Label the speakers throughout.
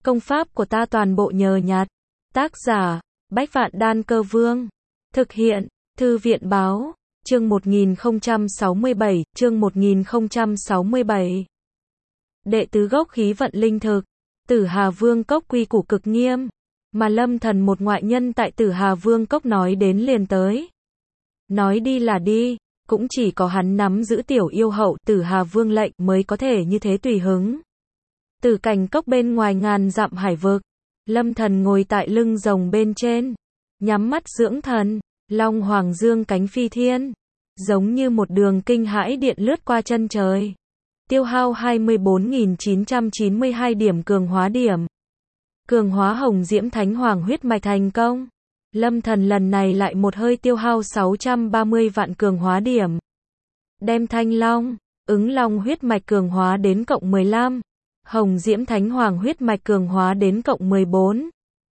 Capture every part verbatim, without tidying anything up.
Speaker 1: Công pháp của ta toàn bộ nhờ nhặt. Tác giả, Bách Vạn Đan Cơ Vương. Thực hiện, Thư viện Báo. Chương một nghìn không trăm sáu mươi bảy, chương một nghìn không trăm sáu mươi bảy. Đệ tứ gốc khí vận linh thực. Tử Hà Vương Cốc quy củ cực nghiêm, mà Lâm Thần một ngoại nhân tại Tử Hà Vương Cốc nói đến liền tới. Nói đi là đi, cũng chỉ có hắn nắm giữ tiểu yêu hậu Tử Hà Vương lệnh mới có thể như thế tùy hứng. Tử Cảnh Cốc bên ngoài ngàn dặm hải vực, Lâm Thần ngồi tại lưng rồng bên trên, nhắm mắt dưỡng thần, Long Hoàng dương cánh phi thiên, giống như một đường kinh hãi điện lướt qua chân trời. Tiêu hao hai mươi bốn nghìn chín trăm chín mươi hai điểm cường hóa điểm. Cường hóa Hồng Diễm Thánh Hoàng huyết mạch thành công. Lâm Thần lần này lại một hơi tiêu hao sáu trăm ba mươi vạn cường hóa điểm. Đem Thanh Long, Ứng Long huyết mạch cường hóa đến cộng mười lăm. Hồng Diễm Thánh Hoàng huyết mạch cường hóa đến cộng mười bốn.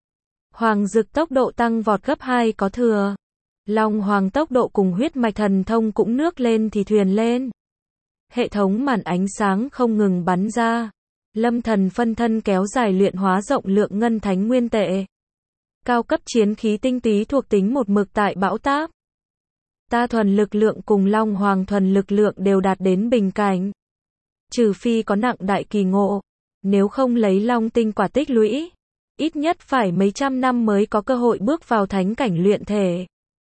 Speaker 1: Hoàng Dực tốc độ tăng vọt gấp hai có thừa. Long Hoàng tốc độ cùng huyết mạch thần thông cũng nước lên thì thuyền lên. Hệ thống màn ánh sáng không ngừng bắn ra. Lâm Thần phân thân kéo dài luyện hóa rộng lượng ngân thánh nguyên tệ. Cao cấp chiến khí tinh túy thuộc tính một mực tại bão táp. Ta thuần lực lượng cùng Long Hoàng thuần lực lượng đều đạt đến bình cảnh. Trừ phi có nặng đại kỳ ngộ, nếu không lấy Long tinh quả tích lũy, ít nhất phải mấy trăm năm mới có cơ hội bước vào thánh cảnh luyện thể.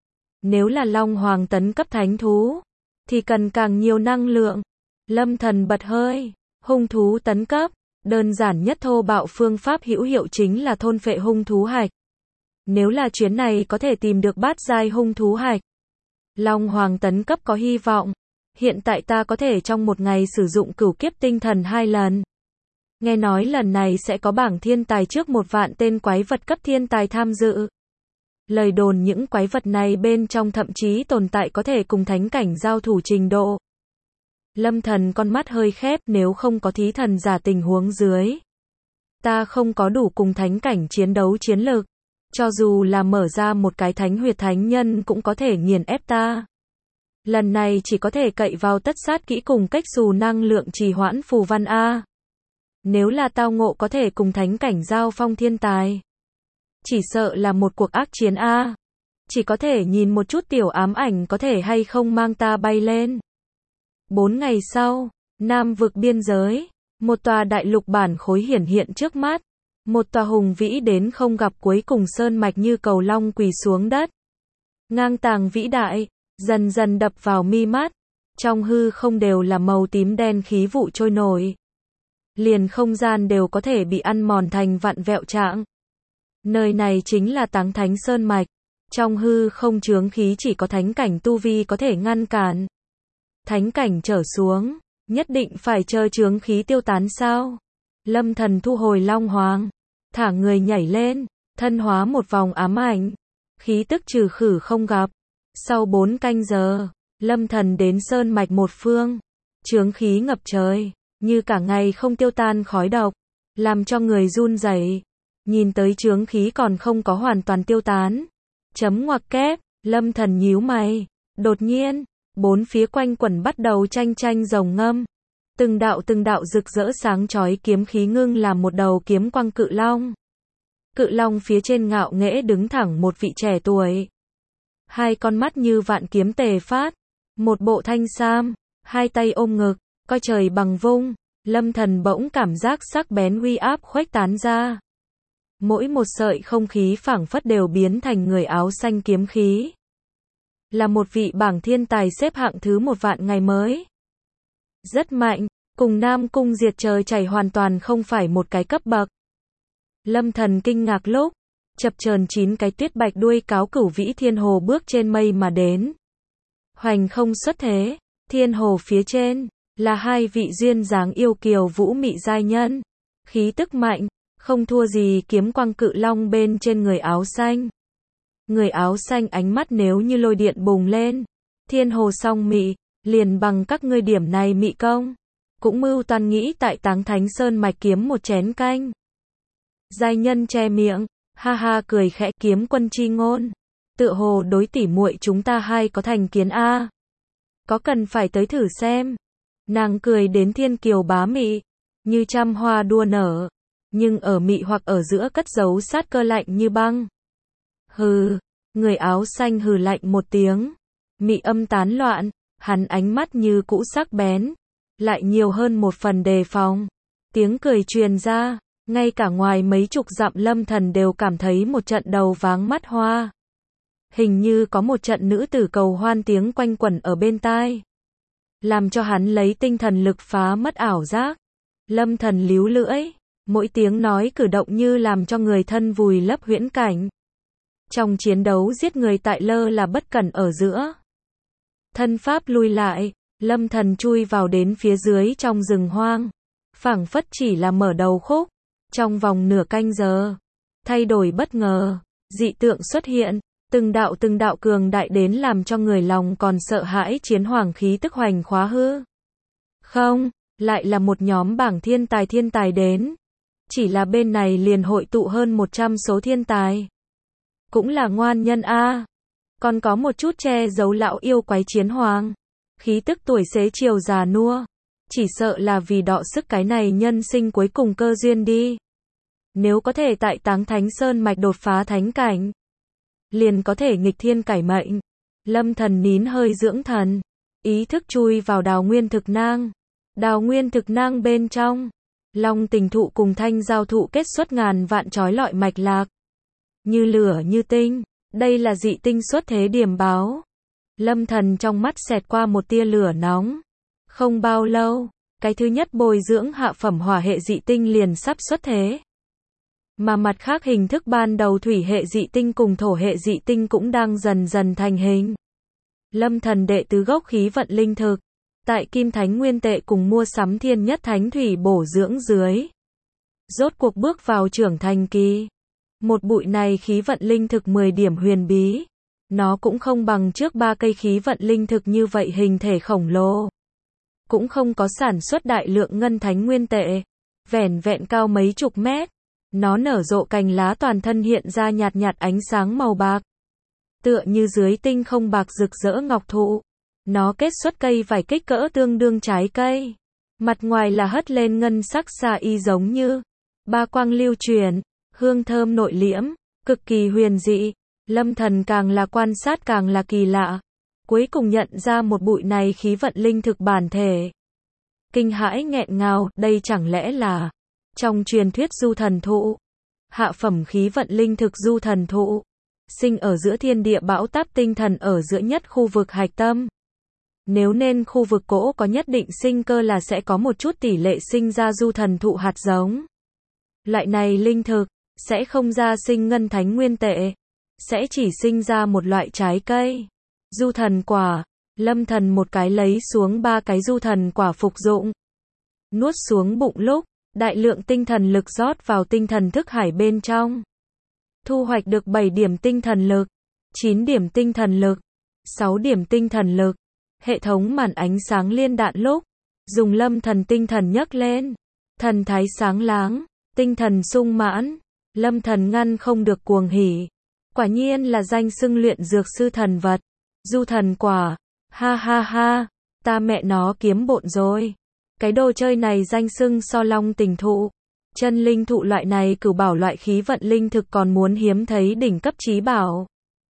Speaker 1: Nếu là Long Hoàng tấn cấp thánh thú, thì cần càng nhiều năng lượng. Lâm Thần bật hơi, hung thú tấn cấp, đơn giản nhất thô bạo phương pháp hữu hiệu chính là thôn phệ hung thú hạch. Nếu là chuyến này có thể tìm được bát giai hung thú hạch, Long Hoàng tấn cấp có hy vọng. Hiện tại ta có thể trong một ngày sử dụng cửu kiếp tinh thần hai lần. Nghe nói lần này sẽ có bảng thiên tài trước một vạn tên quái vật cấp thiên tài tham dự. Lời đồn những quái vật này bên trong thậm chí tồn tại có thể cùng thánh cảnh giao thủ trình độ. Lâm Thần con mắt hơi khép, nếu không có thí thần giả tình huống dưới, ta không có đủ cùng thánh cảnh chiến đấu chiến lực. Cho dù là mở ra một cái thánh huyệt thánh nhân cũng có thể nghiền ép ta. Lần này chỉ có thể cậy vào tất sát kỹ cùng cách xù năng lượng trì hoãn phù văn A. Nếu là tao ngộ có thể cùng thánh cảnh giao phong thiên tài, chỉ sợ là một cuộc ác chiến A. Chỉ có thể nhìn một chút tiểu ám ảnh có thể hay không mang ta bay lên. Bốn ngày sau, Nam vực biên giới, một tòa đại lục bản khối hiển hiện trước mắt. Một tòa hùng vĩ đến không gặp cuối cùng sơn mạch như cầu long quỳ xuống đất. Ngang tàng vĩ đại, dần dần đập vào mi mắt. Trong hư không đều là màu tím đen khí vụ trôi nổi. Liền không gian đều có thể bị ăn mòn thành vặn vẹo trạng. Nơi này chính là Táng Thánh Sơn Mạch. Trong hư không chướng khí chỉ có thánh cảnh tu vi có thể ngăn cản. Thánh cảnh trở xuống, nhất định phải chờ chướng khí tiêu tán sao? Lâm Thần thu hồi Long Hoàng, thả người nhảy lên, thân hóa một vòng ám ảnh. Khí tức trừ khử không gặp. Sau bốn canh giờ, Lâm Thần đến sơn mạch một phương. Chướng khí ngập trời, như cả ngày không tiêu tan khói độc, làm cho người run rẩy. Nhìn tới chướng khí còn không có hoàn toàn tiêu tán. Chấm ngoặc kép, Lâm Thần nhíu mày. Đột nhiên, bốn phía quanh quẩn bắt đầu tranh tranh rồng ngâm. Từng đạo từng đạo rực rỡ sáng chói kiếm khí ngưng làm một đầu kiếm quang cự long. Cự long phía trên ngạo nghễ đứng thẳng một vị trẻ tuổi. Hai con mắt như vạn kiếm tề phát, một bộ thanh sam, hai tay ôm ngực, coi trời bằng vung. Lâm Thần bỗng cảm giác sắc bén uy áp khuếch tán ra. Mỗi một sợi không khí phảng phất đều biến thành người áo xanh kiếm khí. Là một vị bảng thiên tài xếp hạng thứ một vạn ngày mới. Rất mạnh, cùng Nam Cung diệt trời chảy hoàn toàn không phải một cái cấp bậc. Lâm Thần kinh ngạc lúc, chập chờn chín cái tuyết bạch đuôi cáo cửu vĩ thiên hồ bước trên mây mà đến. Hoành không xuất thế, thiên hồ phía trên, là hai vị duyên dáng yêu kiều vũ mị giai nhân. Khí tức mạnh, không thua gì kiếm quang cự long bên trên người áo xanh. Người áo xanh ánh mắt nếu như lôi điện bùng lên. Thiên hồ song mị, liền bằng các ngươi điểm này mị công. Cũng mưu toan nghĩ tại Táng Thánh Sơn Mạch kiếm một chén canh. Giai nhân che miệng, ha ha cười khẽ, kiếm quân chi ngôn. Tựa hồ đối tỉ muội chúng ta hai có thành kiến a. Có cần phải tới thử xem. Nàng cười đến thiên kiều bá mị, như trăm hoa đua nở. nhưng ở mị hoặc ở giữa cất giấu sát cơ lạnh như băng. Hừ, người áo xanh hừ lạnh một tiếng. Mị âm tán loạn, hắn ánh mắt như cũ sắc bén, lại nhiều hơn một phần đề phòng. Tiếng cười truyền ra, ngay cả ngoài mấy chục dặm Lâm Thần đều cảm thấy một trận đầu váng mắt hoa. Hình như có một trận nữ tử cầu hoan tiếng quanh quẩn ở bên tai, làm cho hắn lấy tinh thần lực phá mất ảo giác. Lâm Thần líu lưỡi, mỗi tiếng nói cử động như làm cho người thân vùi lấp huyễn cảnh. Trong chiến đấu giết người tại lơ là bất cẩn ở giữa. Thân pháp lui lại, Lâm Thần chui vào đến phía dưới trong rừng hoang. Phảng phất chỉ là mở đầu khúc. Trong vòng nửa canh giờ, thay đổi bất ngờ, dị tượng xuất hiện, từng đạo từng đạo cường đại đến làm cho người lòng còn sợ hãi chiến hoàng khí tức hoành khóa hư. Không, lại là một nhóm bảng thiên tài thiên tài đến. Chỉ là bên này liền hội tụ hơn một trăm số thiên tài. Cũng là ngoan nhân a. Còn có một chút che giấu lão yêu quái chiến hoàng. Khí tức tuổi xế chiều già nua. Chỉ sợ là vì đọ sức cái này nhân sinh cuối cùng cơ duyên đi. Nếu có thể tại Táng Thánh Sơn mạch đột phá thánh cảnh, liền có thể nghịch thiên cải mệnh. Lâm Thần nín hơi dưỡng thần, ý thức chui vào đào nguyên thực nang. Đào nguyên thực nang bên trong, Long Tình thụ cùng Thanh Giao thụ kết xuất ngàn vạn chói lọi mạch lạc, như lửa như tinh. Đây là dị tinh xuất thế điểm báo. Lâm Thần trong mắt xẹt qua một tia lửa nóng. Không bao lâu, cái thứ nhất bồi dưỡng hạ phẩm hỏa hệ dị tinh liền sắp xuất thế. Mà mặt khác hình thức ban đầu thủy hệ dị tinh cùng thổ hệ dị tinh cũng đang dần dần thành hình. Lâm Thần đệ tứ gốc khí vận linh thực, tại Kim Thánh Nguyên Tệ cùng mua sắm thiên nhất thánh thủy bổ dưỡng dưới, rốt cuộc bước vào trưởng thành kỳ. Một bụi này khí vận linh thực mười điểm huyền bí. Nó cũng không bằng trước ba cây khí vận linh thực như vậy hình thể khổng lồ. Cũng không có sản xuất đại lượng ngân thánh nguyên tệ. Vẻn vẹn cao mấy chục mét. Nó nở rộ cành lá toàn thân hiện ra nhạt nhạt ánh sáng màu bạc. Tựa như dưới tinh không bạc rực rỡ ngọc thụ. Nó kết xuất cây vài kích cỡ tương đương trái cây. Mặt ngoài là hất lên ngân sắc sa y giống như ba quang lưu truyền, hương thơm nội liễm, cực kỳ huyền dị. Lâm Thần càng là quan sát càng là kỳ lạ. Cuối cùng nhận ra một bụi này khí vận linh thực bản thể. Kinh hãi nghẹn ngào, đây chẳng lẽ là trong truyền thuyết du thần thụ. Hạ phẩm khí vận linh thực du thần thụ. Sinh ở giữa thiên địa bão táp tinh thần ở giữa nhất khu vực hạch tâm. Nếu nên khu vực cỗ có nhất định sinh cơ là sẽ có một chút tỷ lệ sinh ra du thần thụ hạt giống. Loại này linh thực sẽ không ra sinh ngân thánh nguyên tệ, sẽ chỉ sinh ra một loại trái cây. Du thần quả. Lâm Thần một cái lấy xuống ba cái du thần quả phục dụng. Nuốt xuống bụng lúc, đại lượng tinh thần lực rót vào tinh thần thức hải bên trong. Thu hoạch được bảy điểm tinh thần lực, chín điểm tinh thần lực, sáu điểm tinh thần lực. Hệ thống màn ánh sáng liên đạn lúc, dùng Lâm Thần tinh thần nhấc lên. Thần thái sáng láng, tinh thần sung mãn. Lâm Thần ngăn không được cuồng hỉ. Quả nhiên là danh xưng luyện dược sư thần vật. Du thần quả. Ha ha ha. Ta mẹ nó kiếm bộn rồi. Cái đồ chơi này danh xưng so long tình thụ, chân linh thụ loại này cửu bảo loại khí vận linh thực còn muốn hiếm thấy đỉnh cấp chí bảo.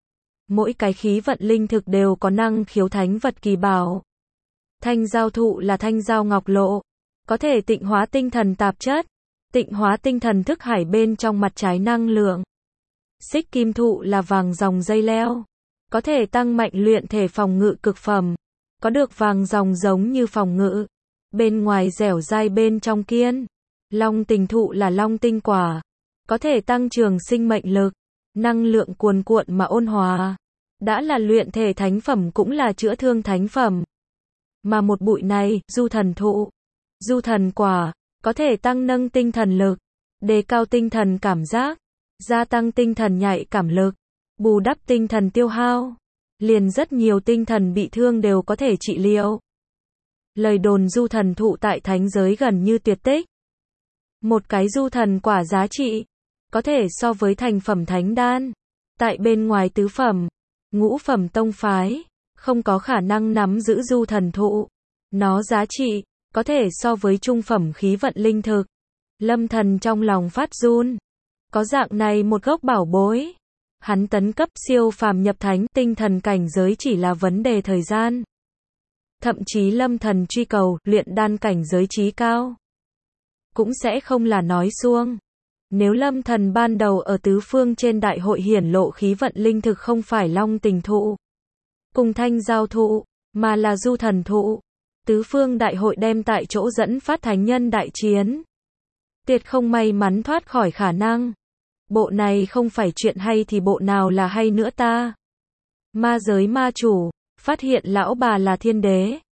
Speaker 1: Mỗi cái khí vận linh thực đều có năng khiếu thánh vật kỳ bảo. Thanh giao thụ là thanh giao ngọc lộ. Có thể tịnh hóa tinh thần tạp chất. Tịnh hóa tinh thần thức hải bên trong mặt trái năng lượng. Xích kim thụ là vàng dòng dây leo. Có thể tăng mạnh luyện thể phòng ngự cực phẩm. Có được vàng dòng giống như phòng ngự. Bên ngoài dẻo dai bên trong kiên. Long tình thụ là long tinh quả. Có thể tăng trường sinh mệnh lực. Năng lượng cuồn cuộn mà ôn hòa. Đã là luyện thể thánh phẩm cũng là chữa thương thánh phẩm. Mà một bụi này, du thần thụ, du thần quả, có thể tăng nâng tinh thần lực. Đề cao tinh thần cảm giác. Gia tăng tinh thần nhạy cảm lực. Bù đắp tinh thần tiêu hao. Liền rất nhiều tinh thần bị thương đều có thể trị liệu. Lời đồn du thần thụ tại thánh giới gần như tuyệt tích. Một cái du thần quả giá trị có thể so với thành phẩm thánh đan. Tại bên ngoài tứ phẩm, ngũ phẩm tông phái, không có khả năng nắm giữ du thần thụ. Nó giá trị có thể so với trung phẩm khí vận linh thực. Lâm Thần trong lòng phát run. Có dạng này một gốc bảo bối. Hắn tấn cấp siêu phàm nhập thánh, tinh thần cảnh giới chỉ là vấn đề thời gian. Thậm chí Lâm Thần truy cầu, luyện đan cảnh giới chí cao. Cũng sẽ không là nói suông. Nếu Lâm Thần ban đầu ở tứ phương trên đại hội hiển lộ khí vận linh thực không phải long tình thụ, cùng thanh giao thụ, mà là du thần thụ. Tứ phương đại hội đem tại chỗ dẫn phát thánh nhân đại chiến. Tuyệt không may mắn thoát khỏi khả năng. Bộ này không phải chuyện hay thì bộ nào là hay nữa ta. Ma giới ma chủ, phát hiện lão bà là thiên đế.